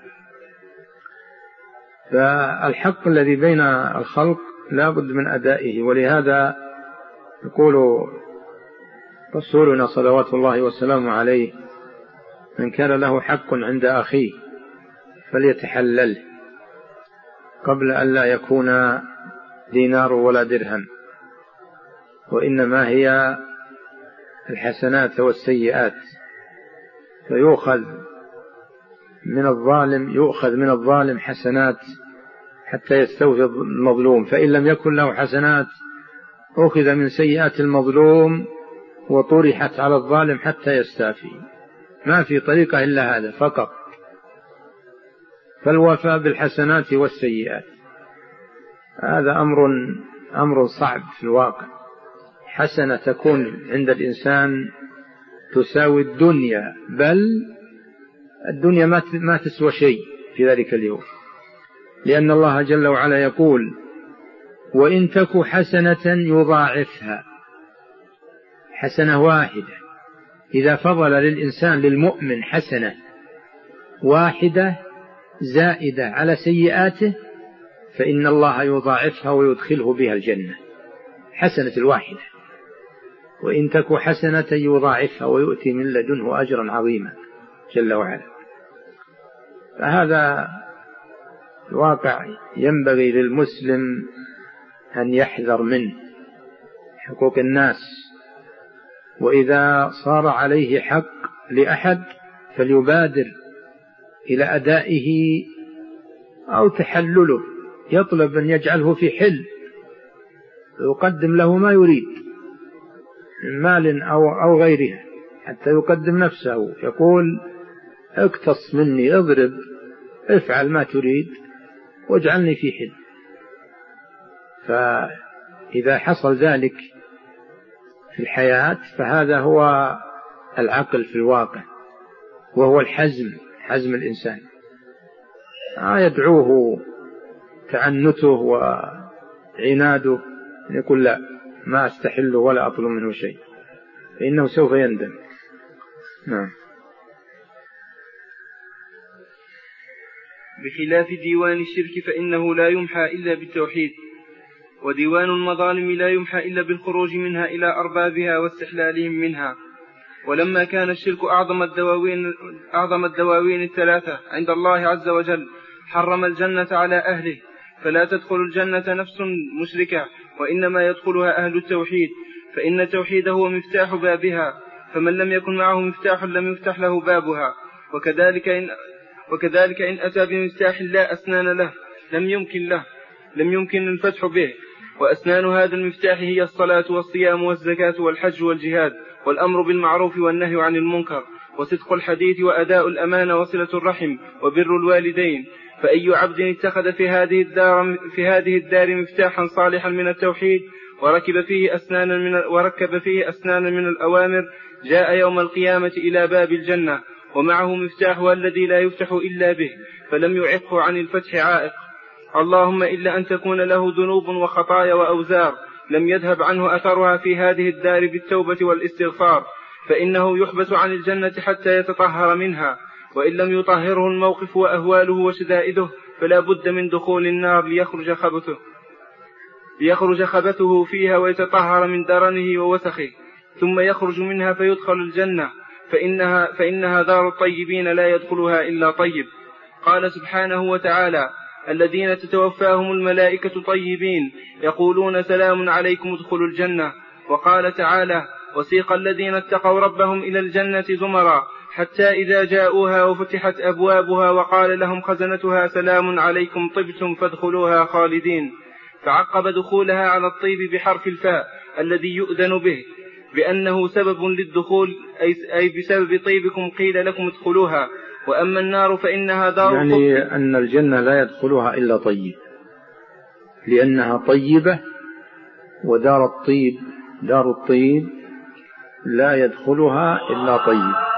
فالحق الذي بين الخلق لا بد من أدائه. ولهذا يقول رسولنا صلوات الله وسلامه عليه من كان له حق عند أخيه فليتحلله قبل أن لا يكون دينار ولا درهم، وإنما هي الحسنات والسيئات، فيؤخذ من الظالم يؤخذ من الظالم حسنات حتى يستوفي المظلوم، فإن لم يكن له حسنات أخذ من سيئات المظلوم وطرحت على الظالم حتى يستافي. ما في طريقة إلا هذا فقط، فالوفاء بالحسنات والسيئات هذا أمر أمر صعب في الواقع. حسنة تكون عند الإنسان تساوي الدنيا، بل الدنيا ما تسوى شيء في ذلك اليوم، لأن الله جل وعلا يقول: وإن تك حسنة يضاعفها. حسنة واحدة إذا فضل للإنسان للمؤمن حسنة واحدة زائدة على سيئاته فإن الله يضاعفها ويدخله بها الجنة. حسنة الواحدة، وإن تك حسنة يضاعفها ويؤتي من لدنه أجرا عظيما جل وعلا. فهذا الواقع ينبغي للمسلم أن يحذر منه، حقوق الناس، وإذا صار عليه حق لأحد فليبادر إلى أدائه أو تحلله، يطلب أن يجعله في حل، يقدم له ما يريد من مال أو, أو غيرها، حتى يقدم نفسه، يقول: اقتص مني، اضرب، افعل ما تريد واجعلني في حل. فإذا حصل ذلك في الحياة فهذا هو العقل في الواقع، وهو الحزم، حزم الإنسان. آه يدعوه تعنته وعناده، يقول: لا، ما أستحله ولا أطلب منه شيء، فإنه سوف يندم. نعم. بخلاف ديوان الشرك فإنه لا يمحى إلا بالتوحيد، وديوان المظالم لا يمحى إلا بالخروج منها إلى أربابها واستحلالهم منها. ولما كان الشرك أعظم الدواوين, أعظم الدواوين الثلاثة عند الله عز وجل حرم الجنة على أهله، فلا تدخل الجنة نفس مشركة، وإنما يدخلها أهل التوحيد، فإن التوحيد هو مفتاح بابها، فمن لم يكن معه مفتاح لم يفتح له بابها. وكذلك إن, وكذلك إن أتى بمفتاح لا أسنان له لم يمكن له لم يمكن الفتح به. وأسنان هذا المفتاح هي الصلاة والصيام والزكاة والحج والجهاد والأمر بالمعروف والنهي عن المنكر وصدق الحديث وأداء الأمانة وصلة الرحم وبر الوالدين. فأي عبد اتخذ في هذه الدار في هذه الدار مفتاحا صالحا من التوحيد وركب فيه أسنانا من وركب فيه أسنانا من الأوامر جاء يوم القيامة إلى باب الجنة ومعه مفتاحها الذي لا يفتح إلا به، فلم يعقه عن الفتح عائق، اللهم إلا أن تكون له ذنوب وخطايا وأوزار لم يذهب عنه أثرها في هذه الدار بالتوبة والاستغفار، فإنه يحبس عن الجنة حتى يتطهر منها، وإن لم يطهره الموقف وأهواله وشدائده فلا بد من دخول النار ليخرج خبثه ليخرج خبثه فيها ويتطهر من درنه ووسخه، ثم يخرج منها فيدخل الجنة، فإنها, فإنها دار الطيبين لا يدخلها إلا طيب. قال سبحانه وتعالى: الذين تتوفاهم الملائكة طيبين يقولون سلام عليكم ادخلوا الجنة. وقال تعالى: وسيق الذين اتقوا ربهم إلى الجنة زمرا حتى إذا جاءوها وفتحت أبوابها وقال لهم خزنتها سلام عليكم طبتم فادخلوها خالدين. فعقب دخولها على الطيب بحرف الفاء الذي يؤذن به بأنه سبب للدخول، أي بسبب طيبكم قيل لكم ادخلوها. وأما النار فإنها دار يعني أن الجنة لا يدخلها إلا طيب، لأنها طيبة، ودار الطيب دار الطيب لا يدخلها إلا طيب.